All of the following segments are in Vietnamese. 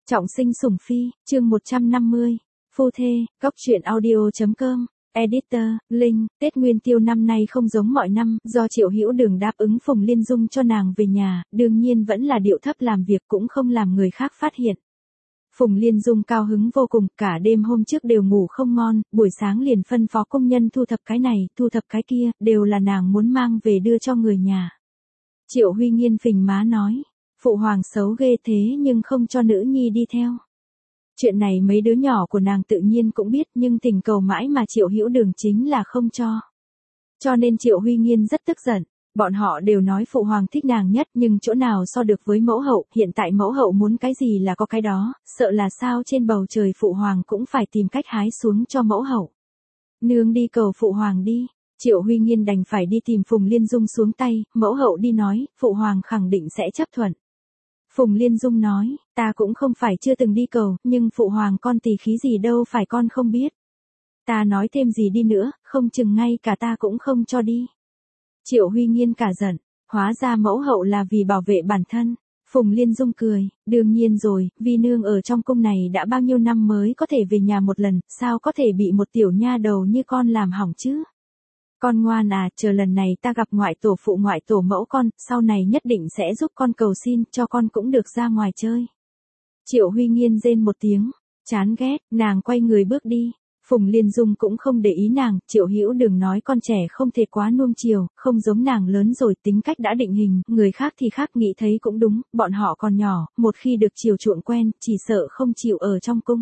Trọng sinh sủng phi, chương 150. Phu thê, góc truyện audio.com. Editor, Linh. Tết Nguyên Tiêu năm nay không giống mọi năm, do Triệu Hữu Đường đáp ứng Phùng Liên Dung cho nàng về nhà, đương nhiên vẫn là điệu thấp làm việc cũng không làm người khác phát hiện. Phùng Liên Dung cao hứng vô cùng, cả đêm hôm trước đều ngủ không ngon, buổi sáng liền phân phó công nhân thu thập cái này, thu thập cái kia, đều là nàng muốn mang về đưa cho người nhà. Triệu Huy Nghiên phình má nói, phụ hoàng xấu ghê thế nhưng không cho nữ nhi đi theo. Chuyện này mấy đứa nhỏ của nàng tự nhiên cũng biết nhưng tình cầu mãi mà Triệu Hữu Đường chính là không cho. Cho nên Triệu Huy Nghiên rất tức giận, bọn họ đều nói phụ hoàng thích nàng nhất nhưng chỗ nào so được với mẫu hậu, hiện tại mẫu hậu muốn cái gì là có cái đó, sợ là sao trên bầu trời phụ hoàng cũng phải tìm cách hái xuống cho mẫu hậu. Nương đi cầu phụ hoàng đi. Triệu Huy Nghiên đành phải đi tìm Phùng Liên Dung xuống tay, mẫu hậu đi nói, phụ hoàng khẳng định sẽ chấp thuận. Phùng Liên Dung nói, ta cũng không phải chưa từng đi cầu, nhưng phụ hoàng con tỳ khí gì đâu phải con không biết. Ta nói thêm gì đi nữa, không chừng ngay cả ta cũng không cho đi. Triệu Huy Nghiên cả giận, hóa ra mẫu hậu là vì bảo vệ bản thân. Phùng Liên Dung cười, đương nhiên rồi, vì nương ở trong cung này đã bao nhiêu năm mới có thể về nhà một lần, sao có thể bị một tiểu nha đầu như con làm hỏng chứ? Con ngoan à, chờ lần này ta gặp ngoại tổ phụ ngoại tổ mẫu con, sau này nhất định sẽ giúp con cầu xin, cho con cũng được ra ngoài chơi. Triệu Huy Nghiên rên một tiếng, chán ghét, nàng quay người bước đi. Phùng Liên Dung cũng không để ý nàng, Triệu Hữu Đường nói con trẻ không thể quá nuông chiều, không giống nàng lớn rồi tính cách đã định hình, người khác thì khác nghĩ thấy cũng đúng, bọn họ còn nhỏ, một khi được chiều chuộng quen, chỉ sợ không chịu ở trong cung.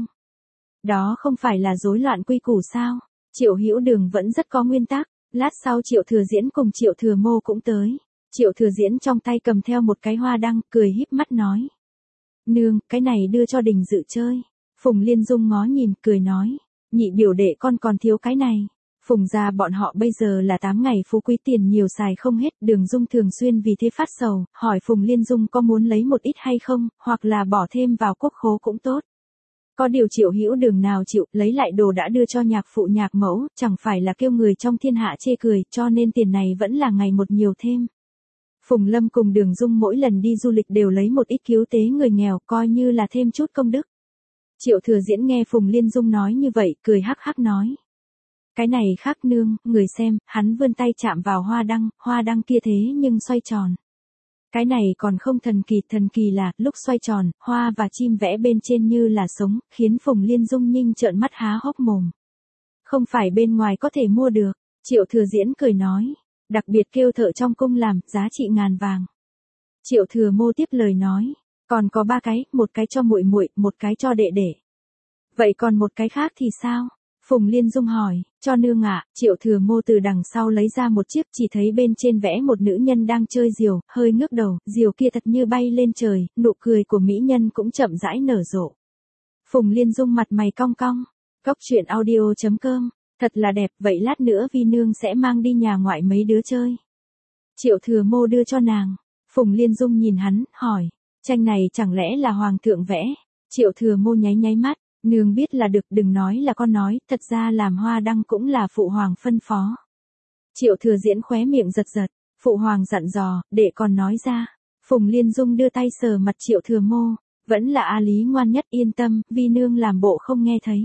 Đó không phải là rối loạn quy củ sao? Triệu Hữu Đường vẫn rất có nguyên tắc. Lát sau Triệu Thừa Diễn cùng Triệu Thừa Mô cũng tới. Triệu Thừa Diễn trong tay cầm theo một cái hoa đăng, cười híp mắt nói. Nương, cái này đưa cho Đình Dự chơi. Phùng Liên Dung ngó nhìn, cười nói. Nhị biểu đệ con còn thiếu cái này. Phùng gia bọn họ bây giờ là 8 ngày phú quý tiền nhiều xài không hết. Đường Dung thường xuyên vì thế phát sầu, hỏi Phùng Liên Dung có muốn lấy một ít hay không, hoặc là bỏ thêm vào quốc khố cũng tốt. Có điều Triệu Hữu Đường nào chịu, lấy lại đồ đã đưa cho nhạc phụ nhạc mẫu, chẳng phải là kêu người trong thiên hạ chê cười, cho nên tiền này vẫn là ngày một nhiều thêm. Phùng Lâm cùng Đường Dung mỗi lần đi du lịch đều lấy một ít cứu tế người nghèo, coi như là thêm chút công đức. Triệu Thừa Diễn nghe Phùng Liên Dung nói như vậy, cười hắc hắc nói. Cái này khác nương, người xem, hắn vươn tay chạm vào hoa đăng kia thế nhưng xoay tròn. Cái này còn không thần kỳ là, lúc xoay tròn, hoa và chim vẽ bên trên như là sống, khiến Phùng Liên Dung Nhinh trợn mắt há hốc mồm. Không phải bên ngoài có thể mua được, Triệu Thừa Diễn cười nói, đặc biệt kêu thợ trong cung làm, giá trị ngàn vàng. Triệu Thừa Mô tiếp lời nói, còn có 3 cái, một cái cho muội muội, một cái cho đệ đệ. Vậy còn một cái khác thì sao? Phùng Liên Dung hỏi, cho nương ạ. Triệu Thừa Mô từ đằng sau lấy ra một chiếc, chỉ thấy bên trên vẽ một nữ nhân đang chơi diều, hơi ngước đầu, diều kia thật như bay lên trời, nụ cười của mỹ nhân cũng chậm rãi nở rộ. Phùng Liên Dung mặt mày cong cong, góc truyện audio.com, thật là đẹp, vậy lát nữa vi nương sẽ mang đi nhà ngoại mấy đứa chơi. Triệu Thừa Mô đưa cho nàng, Phùng Liên Dung nhìn hắn, hỏi, tranh này chẳng lẽ là hoàng thượng vẽ? Triệu Thừa Mô nháy mắt. Nương biết là được, đừng nói là con nói, thật ra làm hoa đăng cũng là phụ hoàng phân phó. Triệu Thừa Diễn khóe miệng giật, phụ hoàng dặn dò, để còn nói ra. Phùng Liên Dung đưa tay sờ mặt Triệu Thừa Mô, vẫn là A Lý ngoan nhất, yên tâm, vi nương làm bộ không nghe thấy.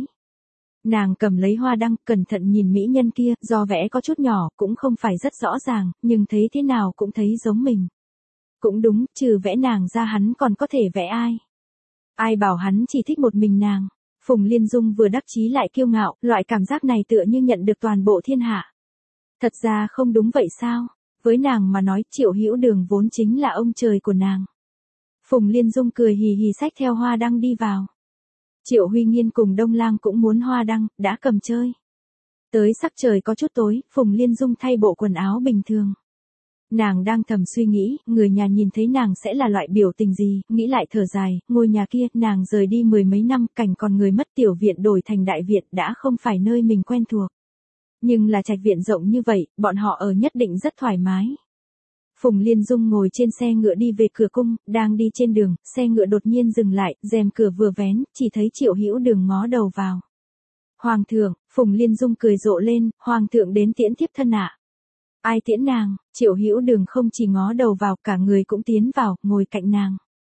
Nàng cầm lấy hoa đăng, cẩn thận nhìn mỹ nhân kia, do vẽ có chút nhỏ, cũng không phải rất rõ ràng, nhưng thấy thế nào cũng thấy giống mình. Cũng đúng, trừ vẽ nàng ra hắn còn có thể vẽ ai. Ai bảo hắn chỉ thích một mình nàng. Phùng Liên Dung vừa đắc chí lại kiêu ngạo, loại cảm giác này tựa như nhận được toàn bộ thiên hạ. Thật ra không đúng vậy sao? Với nàng mà nói, Triệu Hữu Đường vốn chính là ông trời của nàng. Phùng Liên Dung cười hì hì xách theo hoa đăng đi vào. Triệu Huy Nghiên cùng Đông Lang cũng muốn hoa đăng, đã cầm chơi. Tới sắc trời có chút tối, Phùng Liên Dung thay bộ quần áo bình thường. Nàng đang thầm suy nghĩ, người nhà nhìn thấy nàng sẽ là loại biểu tình gì, nghĩ lại thở dài, ngôi nhà kia, nàng rời đi 10 mấy năm, cảnh còn người mất, tiểu viện đổi thành đại viện đã không phải nơi mình quen thuộc. Nhưng là trạch viện rộng như vậy, bọn họ ở nhất định rất thoải mái. Phùng Liên Dung ngồi trên xe ngựa đi về cửa cung, đang đi trên đường, xe ngựa đột nhiên dừng lại, rèm cửa vừa vén, chỉ thấy Triệu Hữu Đường ngó đầu vào. Hoàng thượng, Phùng Liên Dung cười rộ lên, hoàng thượng đến tiễn thiếp thân ạ. Ai tiễn nàng? Triệu Hữu Đường không chỉ ngó đầu vào, cả người cũng tiến vào, ngồi cạnh nàng.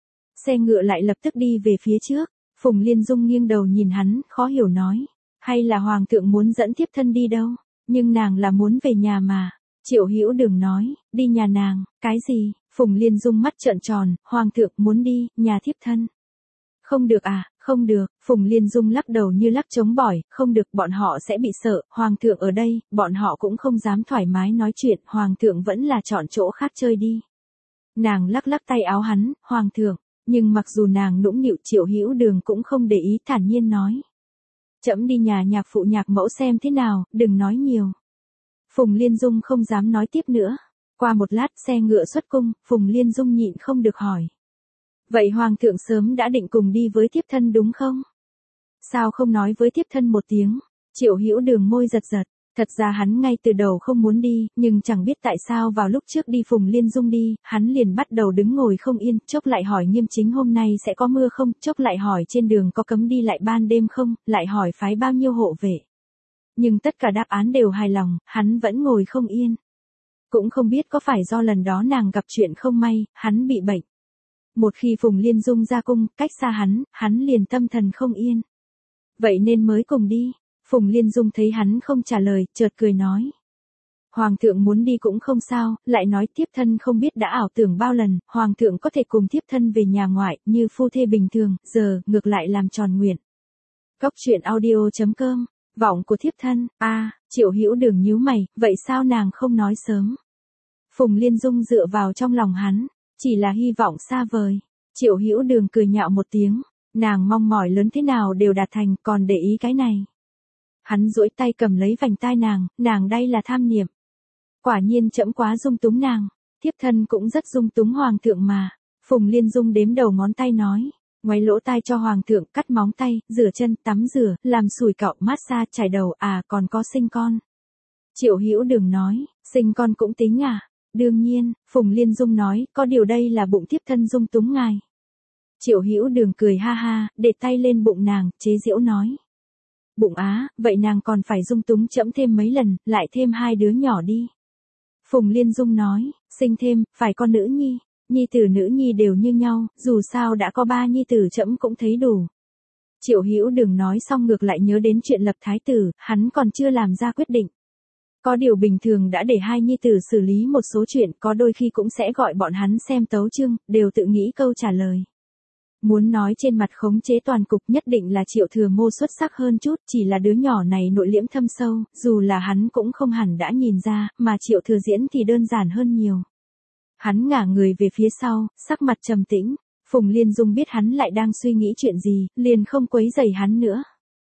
Xe ngựa lại lập tức đi về phía trước. Phùng Liên Dung nghiêng đầu nhìn hắn, khó hiểu nói. Hay là hoàng thượng muốn dẫn thiếp thân đi đâu? Nhưng nàng là muốn về nhà mà. Triệu Hữu Đường nói, đi nhà nàng, cái gì? Phùng Liên Dung mắt trợn tròn, hoàng thượng muốn đi, nhà thiếp thân. Không được à, không được, Phùng Liên Dung lắc đầu như lắc trống bỏi, không được, bọn họ sẽ bị sợ, hoàng thượng ở đây, bọn họ cũng không dám thoải mái nói chuyện, hoàng thượng vẫn là chọn chỗ khác chơi đi. Nàng lắc lắc tay áo hắn, hoàng thượng, nhưng mặc dù nàng nũng nịu Triệu Hữu Đường cũng không để ý, thản nhiên nói. Trẫm đi nhà nhạc phụ nhạc mẫu xem thế nào, đừng nói nhiều. Phùng Liên Dung không dám nói tiếp nữa. Qua một lát xe ngựa xuất cung, Phùng Liên Dung nhịn không được hỏi. Vậy hoàng thượng sớm đã định cùng đi với thiếp thân đúng không? Sao không nói với thiếp thân một tiếng? Triệu Hữu Đường môi giật giật. Thật ra hắn ngay từ đầu không muốn đi, nhưng chẳng biết tại sao vào lúc trước đi Phùng Liên Dung đi, hắn liền bắt đầu đứng ngồi không yên, chốc lại hỏi Nghiêm Chính hôm nay sẽ có mưa không, chốc lại hỏi trên đường có cấm đi lại ban đêm không, lại hỏi phái bao nhiêu hộ vệ. Nhưng tất cả đáp án đều hài lòng, hắn vẫn ngồi không yên. Cũng không biết có phải do lần đó nàng gặp chuyện không may, hắn bị bệnh. Một khi Phùng Liên Dung ra cung, cách xa hắn liền tâm thần không yên. Vậy nên mới cùng đi. Phùng Liên Dung thấy hắn không trả lời, chợt cười nói. Hoàng thượng muốn đi cũng không sao, lại nói thiếp thân không biết đã ảo tưởng bao lần, hoàng thượng có thể cùng thiếp thân về nhà ngoại, như phu thê bình thường, giờ, ngược lại làm tròn nguyện. Cóc truyện audio.com, vọng của thiếp thân, Triệu Hữu Đường nhíu mày, vậy sao nàng không nói sớm? Phùng Liên Dung dựa vào trong lòng hắn, chỉ là hy vọng xa vời. Triệu Hữu Đường cười nhạo một tiếng, nàng mong mỏi lớn thế nào đều đạt thành, còn để ý cái này. Hắn duỗi tay cầm lấy vành tai nàng đây là tham niệm. Quả nhiên trẫm quá dung túng nàng, thiếp thân cũng rất dung túng hoàng thượng mà. Phùng Liên Dung đếm đầu ngón tay nói, ngoáy lỗ tai cho hoàng thượng, cắt móng tay, rửa chân, tắm rửa, làm sủi cạo, massage, chải đầu, còn có sinh con. Triệu Hữu Đường nói, sinh con cũng tính à? Đương nhiên, Phùng Liên Dung nói, có điều đây là bụng thiếp thân dung túng ngài. Triệu Hữu Đường cười ha ha, để tay lên bụng nàng, chế giễu nói. Bụng vậy nàng còn phải dung túng trẫm thêm mấy lần, lại thêm 2 đứa nhỏ đi. Phùng Liên Dung nói, sinh thêm, phải con nữ nhi, nhi tử nữ nhi đều như nhau, dù sao đã có 3 nhi tử trẫm cũng thấy đủ. Triệu Hữu Đường nói xong ngược lại nhớ đến chuyện lập thái tử, hắn còn chưa làm ra quyết định. Có điều bình thường đã để 2 nhi tử xử lý một số chuyện, có đôi khi cũng sẽ gọi bọn hắn xem tấu chương, đều tự nghĩ câu trả lời. Muốn nói trên mặt khống chế toàn cục nhất định là Triệu Thừa Mô xuất sắc hơn chút, chỉ là đứa nhỏ này nội liễm thâm sâu, dù là hắn cũng không hẳn đã nhìn ra, mà Triệu Thừa diễn thì đơn giản hơn nhiều. Hắn ngả người về phía sau, sắc mặt trầm tĩnh, Phùng Liên Dung biết hắn lại đang suy nghĩ chuyện gì, liền không quấy rầy hắn nữa.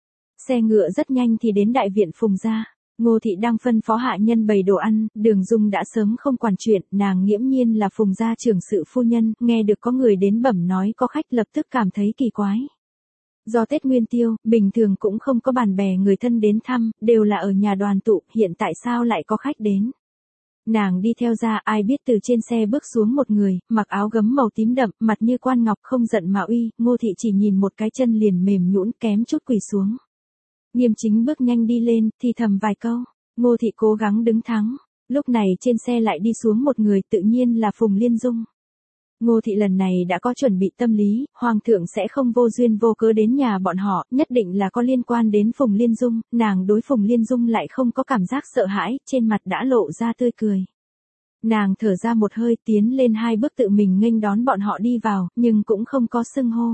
Xe ngựa rất nhanh thì đến đại viện Phùng gia. Ngô thị đang phân phó hạ nhân bày đồ ăn, Đường Dung đã sớm không quản chuyện, nàng nghiễm nhiên là Phùng gia trưởng sự phu nhân, nghe được có người đến bẩm nói có khách lập tức cảm thấy kỳ quái. Do Tết Nguyên Tiêu, bình thường cũng không có bạn bè người thân đến thăm, đều là ở nhà đoàn tụ, hiện tại sao lại có khách đến. Nàng đi theo ra, ai biết từ trên xe bước xuống một người, mặc áo gấm màu tím đậm, mặt như quan ngọc, không giận mà uy, Ngô thị chỉ nhìn một cái chân liền mềm nhũn kém chút quỳ xuống. Nghiêm Chính bước nhanh đi lên, thì thầm vài câu. Ngô thị cố gắng đứng thắng. Lúc này trên xe lại đi xuống một người, tự nhiên là Phùng Liên Dung. Ngô thị lần này đã có chuẩn bị tâm lý, hoàng thượng sẽ không vô duyên vô cớ đến nhà bọn họ, nhất định là có liên quan đến Phùng Liên Dung, nàng đối Phùng Liên Dung lại không có cảm giác sợ hãi, trên mặt đã lộ ra tươi cười. Nàng thở ra một hơi, tiến lên 2 bước tự mình nghênh đón bọn họ đi vào, nhưng cũng không có xưng hô.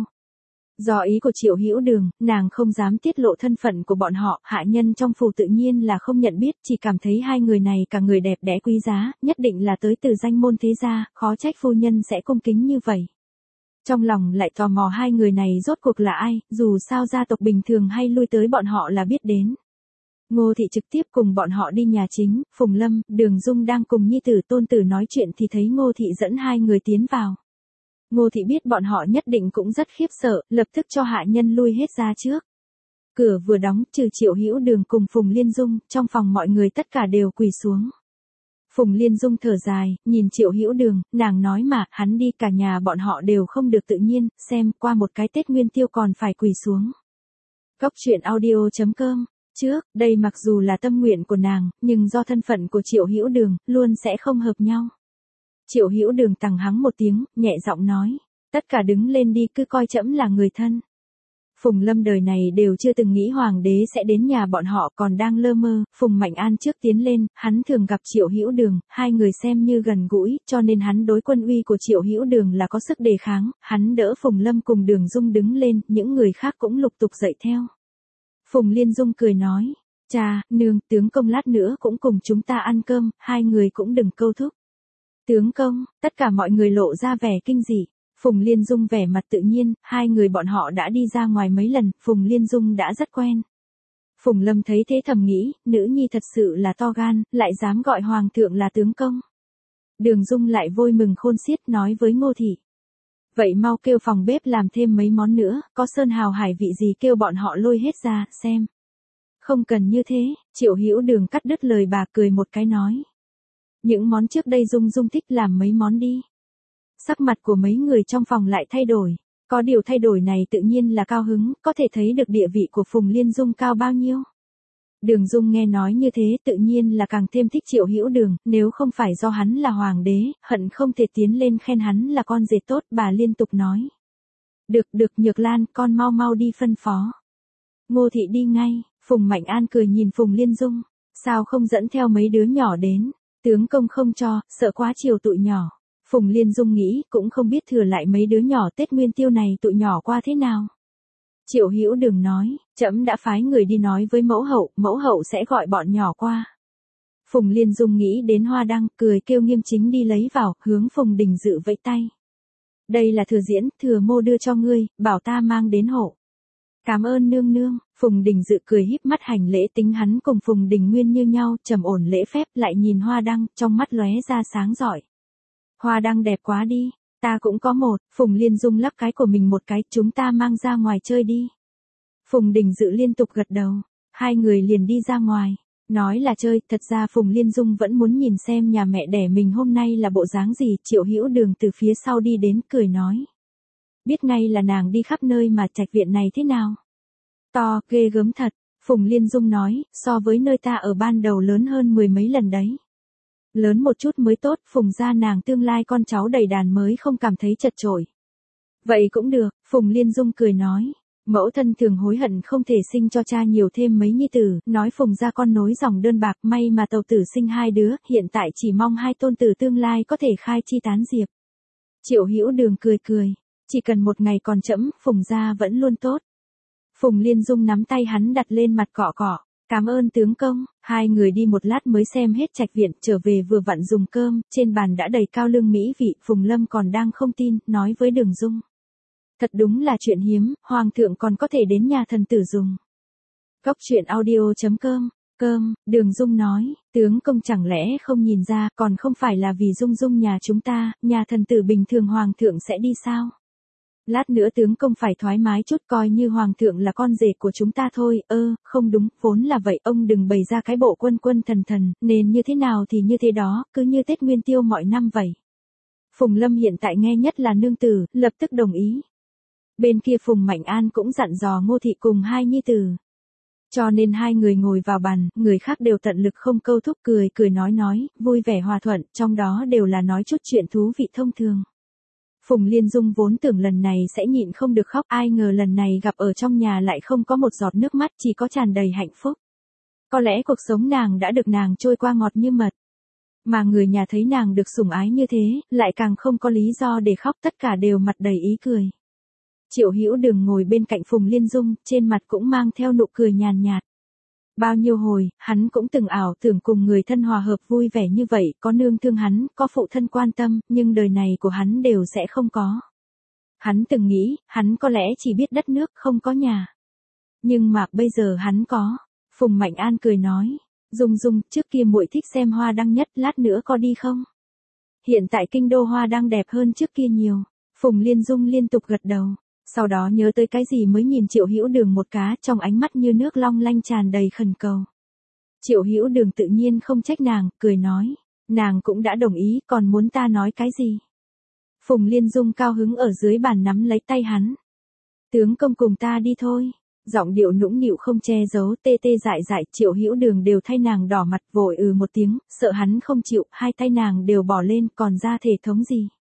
Do ý của Triệu Hữu Đường, nàng không dám tiết lộ thân phận của bọn họ, hạ nhân trong phủ tự nhiên là không nhận biết, chỉ cảm thấy 2 người này cả người đẹp đẽ quý giá, nhất định là tới từ danh môn thế gia, khó trách phu nhân sẽ cung kính như vậy. Trong lòng lại tò mò 2 người này rốt cuộc là ai, dù sao gia tộc bình thường hay lui tới bọn họ là biết đến. Ngô thị trực tiếp cùng bọn họ đi nhà chính, Phùng Lâm, Đường Dung đang cùng nhi tử tôn tử nói chuyện thì thấy Ngô thị dẫn 2 người tiến vào. Ngô thị biết bọn họ nhất định cũng rất khiếp sợ, lập tức cho hạ nhân lui hết ra trước. Cửa vừa đóng, trừ Triệu Hữu Đường cùng Phùng Liên Dung, trong phòng mọi người tất cả đều quỳ xuống. Phùng Liên Dung thở dài, nhìn Triệu Hữu Đường, nàng nói mà, hắn đi cả nhà bọn họ đều không được tự nhiên, xem qua một cái Tết Nguyên Tiêu còn phải quỳ xuống. Cóc truyện audio.com. Trước, đây mặc dù là tâm nguyện của nàng, nhưng do thân phận của Triệu Hữu Đường, luôn sẽ không hợp nhau. Triệu Hữu Đường tằng hắng một tiếng, nhẹ giọng nói. Tất cả đứng lên đi, cứ coi trẫm là người thân. Phùng Lâm đời này đều chưa từng nghĩ hoàng đế sẽ đến nhà bọn họ, còn đang lơ mơ. Phùng Mạnh An trước tiến lên, hắn thường gặp Triệu Hữu Đường, hai người xem như gần gũi, cho nên hắn đối quân uy của Triệu Hữu Đường là có sức đề kháng. Hắn đỡ Phùng Lâm cùng Đường Dung đứng lên, những người khác cũng lục tục dậy theo. Phùng Liên Dung cười nói, cha, nương, tướng công lát nữa cũng cùng chúng ta ăn cơm, hai người cũng đừng câu thúc. Tướng công, tất cả mọi người lộ ra vẻ kinh dị. Phùng Liên Dung vẻ mặt tự nhiên, hai người bọn họ đã đi ra ngoài mấy lần, Phùng Liên Dung đã rất quen. Phùng Lâm thấy thế thầm nghĩ, nữ nhi thật sự là to gan, lại dám gọi hoàng thượng là tướng công. Đường Dung lại vui mừng khôn xiết nói với Ngô Thị. Vậy mau kêu phòng bếp làm thêm mấy món nữa, có sơn hào hải vị gì kêu bọn họ lôi hết ra, xem. Không cần như thế, Triệu Hữu Đường cắt đứt lời bà cười một cái nói. Những món trước đây Dung Dung thích làm mấy món đi. Sắc mặt của mấy người trong phòng lại thay đổi. Có điều thay đổi này tự nhiên là cao hứng, có thể thấy được địa vị của Phùng Liên Dung cao bao nhiêu. Đường Dung nghe nói như thế tự nhiên là càng thêm thích Triệu Hữu Đường, nếu không phải do hắn là hoàng đế, hận không thể tiến lên khen hắn là con rể tốt, bà liên tục nói. Được, Nhược Lan, con mau mau đi phân phó. Ngô Thị đi ngay, Phùng Mạnh An cười nhìn Phùng Liên Dung, sao không dẫn theo mấy đứa nhỏ đến, tướng công không cho, sợ quá chiều tụi nhỏ. Phùng Liên Dung nghĩ cũng không biết thừa lại mấy đứa nhỏ Tết Nguyên Tiêu này tụi nhỏ qua thế nào. Triệu Hữu Đường nói, trẫm đã phái người đi nói với mẫu hậu sẽ gọi bọn nhỏ qua. Phùng Liên Dung nghĩ đến Hoa Đăng, cười kêu Nghiêm Chính đi lấy vào, hướng Phùng Đình Dự vẫy tay. Đây là thừa diễn, thừa mô đưa cho ngươi, bảo ta mang đến hộ. Cảm ơn nương nương, Phùng Đình Dự cười híp mắt hành lễ, tính hắn cùng Phùng Đình Nguyên như nhau, trầm ổn lễ phép, lại nhìn Hoa Đăng, trong mắt lóe ra sáng rọi. Hoa Đăng đẹp quá đi, ta cũng có một. Phùng Liên Dung lắc cái của mình một cái, chúng ta mang ra ngoài chơi đi. Phùng Đình Dự liên tục gật đầu, hai người liền đi ra ngoài. Nói là chơi, thật ra Phùng Liên Dung vẫn muốn nhìn xem nhà mẹ đẻ mình hôm nay là bộ dáng gì. Triệu Hữu Đường từ phía sau đi đến, cười nói. Biết ngay là nàng đi khắp nơi mà trạch viện này thế nào. To, ghê gớm thật, Phùng Liên Dung nói, so với nơi ta ở ban đầu lớn hơn 10 mấy lần đấy. Lớn một chút mới tốt, Phùng gia nàng tương lai con cháu đầy đàn mới không cảm thấy chật chội. Vậy cũng được, Phùng Liên Dung cười nói. Mẫu thân thường hối hận không thể sinh cho cha nhiều thêm mấy nhi tử, nói Phùng gia con nối dòng đơn bạc, may mà tàu tử sinh hai đứa, hiện tại chỉ mong hai tôn tử tương lai có thể khai chi tán diệp. Triệu Hữu Đường cười, chỉ cần một ngày còn trẫm, Phùng gia vẫn luôn tốt. Phùng Liên Dung nắm tay hắn đặt lên mặt cọ cọ. Cảm ơn tướng công, hai người đi một lát mới xem hết trạch viện, trở về vừa vặn dùng cơm, trên bàn đã đầy cao lương mỹ vị, Phùng Lâm còn đang không tin, nói với Đường Dung. Thật đúng là chuyện hiếm, hoàng thượng còn có thể đến nhà thần tử dùng. Góc truyện audio.com, Đường Dung nói, tướng công chẳng lẽ không nhìn ra, còn không phải là vì Dung nhà chúng ta, nhà thần tử bình thường hoàng thượng sẽ đi sao? Lát nữa tướng công phải thoải mái chút, coi như hoàng thượng là con rể của chúng ta thôi. Không đúng, vốn là vậy, ông đừng bày ra cái bộ quân thần, nên như thế nào thì như thế đó, cứ như Tết Nguyên Tiêu mọi năm vậy. Phùng Lâm hiện tại nghe nhất là nương tử, lập tức đồng ý. Bên kia Phùng Mạnh An cũng dặn dò Ngô Thị cùng hai nhi tử. Cho nên hai người ngồi vào bàn, người khác đều tận lực không câu thúc, cười nói, vui vẻ hòa thuận, trong đó đều là nói chút chuyện thú vị thông thường. Phùng Liên Dung vốn tưởng lần này sẽ nhịn không được khóc, ai ngờ lần này gặp ở trong nhà lại không có một giọt nước mắt, chỉ có tràn đầy hạnh phúc. Có lẽ cuộc sống nàng đã được nàng trôi qua ngọt như mật. Mà người nhà thấy nàng được sủng ái như thế, lại càng không có lý do để khóc, tất cả đều mặt đầy ý cười. Triệu Hữu Đường ngồi bên cạnh Phùng Liên Dung, trên mặt cũng mang theo nụ cười nhàn nhạt. Bao nhiêu hồi, hắn cũng từng ảo tưởng cùng người thân hòa hợp vui vẻ như vậy, có nương thương hắn, có phụ thân quan tâm, nhưng đời này của hắn đều sẽ không có. Hắn từng nghĩ, hắn có lẽ chỉ biết đất nước, không có nhà. Nhưng mà bây giờ hắn có. Phùng Mạnh An cười nói, Dung, trước kia muội thích xem hoa đăng nhất, lát nữa có đi không? Hiện tại kinh đô hoa đăng đẹp hơn trước kia nhiều. Phùng Liên Dung liên tục gật đầu. Sau đó nhớ tới cái gì mới nhìn Triệu Hữu Đường một cá, trong ánh mắt như nước long lanh tràn đầy khẩn cầu. Triệu Hữu Đường tự nhiên không trách nàng, cười nói, nàng cũng đã đồng ý, còn muốn ta nói cái gì? Phùng Liên Dung cao hứng ở dưới bàn nắm lấy tay hắn. Tướng công cùng ta đi thôi. Giọng điệu nũng nịu không che giấu, tê dại, Triệu Hữu Đường đều thay nàng đỏ mặt, vội một tiếng, sợ hắn không chịu, hai tay nàng đều bỏ lên, còn ra thể thống gì?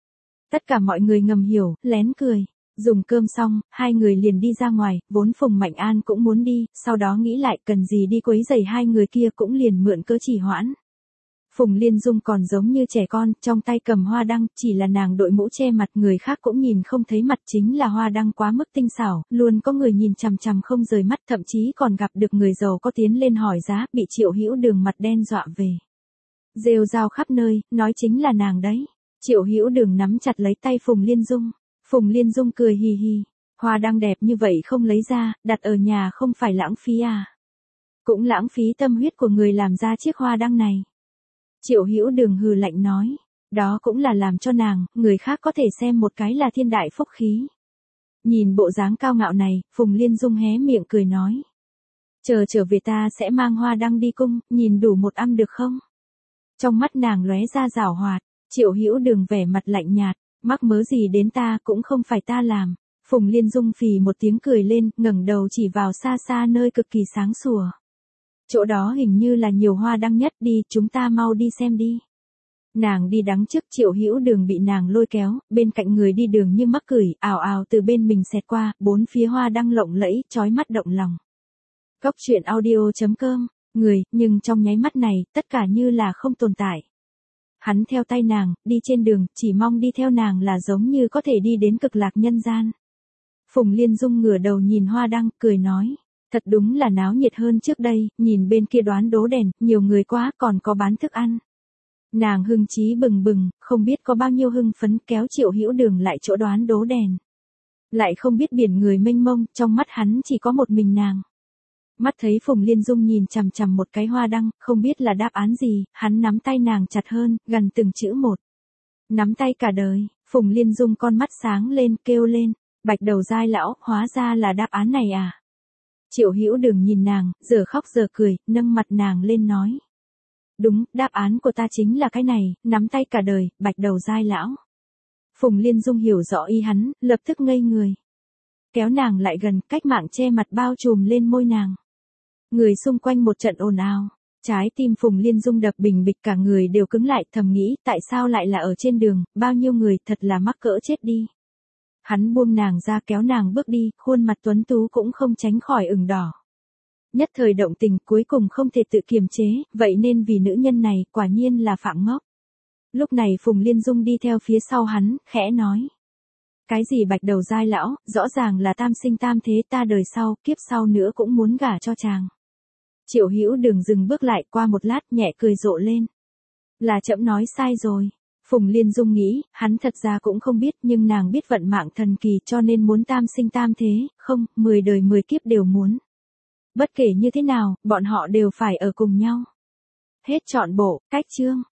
Tất cả mọi người ngầm hiểu, lén cười. Dùng cơm xong, hai người liền đi ra ngoài, vốn Phùng Mạnh An cũng muốn đi, sau đó nghĩ lại cần gì đi quấy rầy hai người kia cũng liền mượn cớ trì hoãn. Phùng Liên Dung còn giống như trẻ con, trong tay cầm hoa đăng, chỉ là nàng đội mũ che mặt, người khác cũng nhìn không thấy mặt, chính là hoa đăng quá mức tinh xảo, luôn có người nhìn chằm chằm không rời mắt, thậm chí còn gặp được người giàu có tiến lên hỏi giá, bị Triệu Hữu Đường mặt đen dọa về. Rêu rao khắp nơi, nói chính là nàng đấy. Triệu Hữu Đường nắm chặt lấy tay Phùng Liên Dung. Phùng Liên Dung cười hì hì, hoa đăng đẹp như vậy không lấy ra, đặt ở nhà không phải lãng phí à? Cũng lãng phí tâm huyết của người làm ra chiếc hoa đăng này. Triệu Hữu Đường hừ lạnh nói, đó cũng là làm cho nàng, người khác có thể xem một cái là thiên đại phúc khí. Nhìn bộ dáng cao ngạo này, Phùng Liên Dung hé miệng cười nói, trở về ta sẽ mang hoa đăng đi cung, nhìn đủ một âm được không? Trong mắt nàng lóe ra giảo hoạt, Triệu Hữu Đường vẻ mặt lạnh nhạt, mắc mớ gì đến ta, cũng không phải ta làm. Phùng Liên Dung phì một tiếng cười lên, ngẩng đầu chỉ vào xa xa nơi cực kỳ sáng sủa. Chỗ đó hình như là nhiều hoa đăng nhất, đi, chúng ta mau đi xem đi. Nàng đi đằng trước, Triệu Hữu Đường bị nàng lôi kéo, bên cạnh người đi đường như mắc cửi, ào ào từ bên mình xẹt qua, bốn phía hoa đăng lộng lẫy, chói mắt động lòng. Góc truyện audio.com, nhưng trong nháy mắt này, tất cả như là không tồn tại. Hắn theo tay nàng, đi trên đường, chỉ mong đi theo nàng là giống như có thể đi đến cực lạc nhân gian. Phùng Liên Dung ngửa đầu nhìn hoa đăng, cười nói, thật đúng là náo nhiệt hơn trước đây, nhìn bên kia đoán đố đèn, nhiều người quá, còn có bán thức ăn. Nàng hưng chí bừng bừng, không biết có bao nhiêu hưng phấn, kéo Triệu Hữu Đường lại chỗ đoán đố đèn. Lại không biết biển người mênh mông, trong mắt hắn chỉ có một mình nàng. Mắt thấy Phùng Liên Dung nhìn chằm chằm một cái hoa đăng, không biết là đáp án gì, hắn nắm tay nàng chặt hơn, gần từng chữ một. Nắm tay cả đời, Phùng Liên Dung con mắt sáng lên, kêu lên, Bạch Đầu Giai lão, hóa ra là đáp án này à? Triệu Hữu Đường nhìn nàng, giờ khóc giờ cười, nâng mặt nàng lên nói. Đúng, đáp án của ta chính là cái này, nắm tay cả đời, Bạch Đầu Giai lão. Phùng Liên Dung hiểu rõ ý hắn, lập tức ngây người. Kéo nàng lại gần, cách mạng che mặt bao trùm lên môi nàng. Người xung quanh một trận ồn ào. Trái tim Phùng Liên Dung đập bình bịch, cả người đều cứng lại, thầm nghĩ tại sao lại là ở trên đường, bao nhiêu người, thật là mắc cỡ chết đi. Hắn buông nàng ra, kéo nàng bước đi, khuôn mặt tuấn tú cũng không tránh khỏi ửng đỏ. Nhất thời động tình, cuối cùng không thể tự kiềm chế, vậy nên vì nữ nhân này, quả nhiên là phạm ngốc. Lúc này Phùng Liên Dung đi theo phía sau hắn, khẽ nói. Cái gì Bạch Đầu Giai lão, rõ ràng là tam sinh tam thế, ta đời sau, kiếp sau nữa cũng muốn gả cho chàng. Triệu Hữu Đường dừng bước lại, qua một lát nhẹ cười rộ lên. Là trẫm nói sai rồi. Phùng Liên Dung nghĩ, hắn thật ra cũng không biết, nhưng nàng biết vận mạng thần kỳ cho nên muốn tam sinh tam thế, không, 10 đời 10 kiếp đều muốn. Bất kể như thế nào, bọn họ đều phải ở cùng nhau. Hết trọn bộ, cách chương.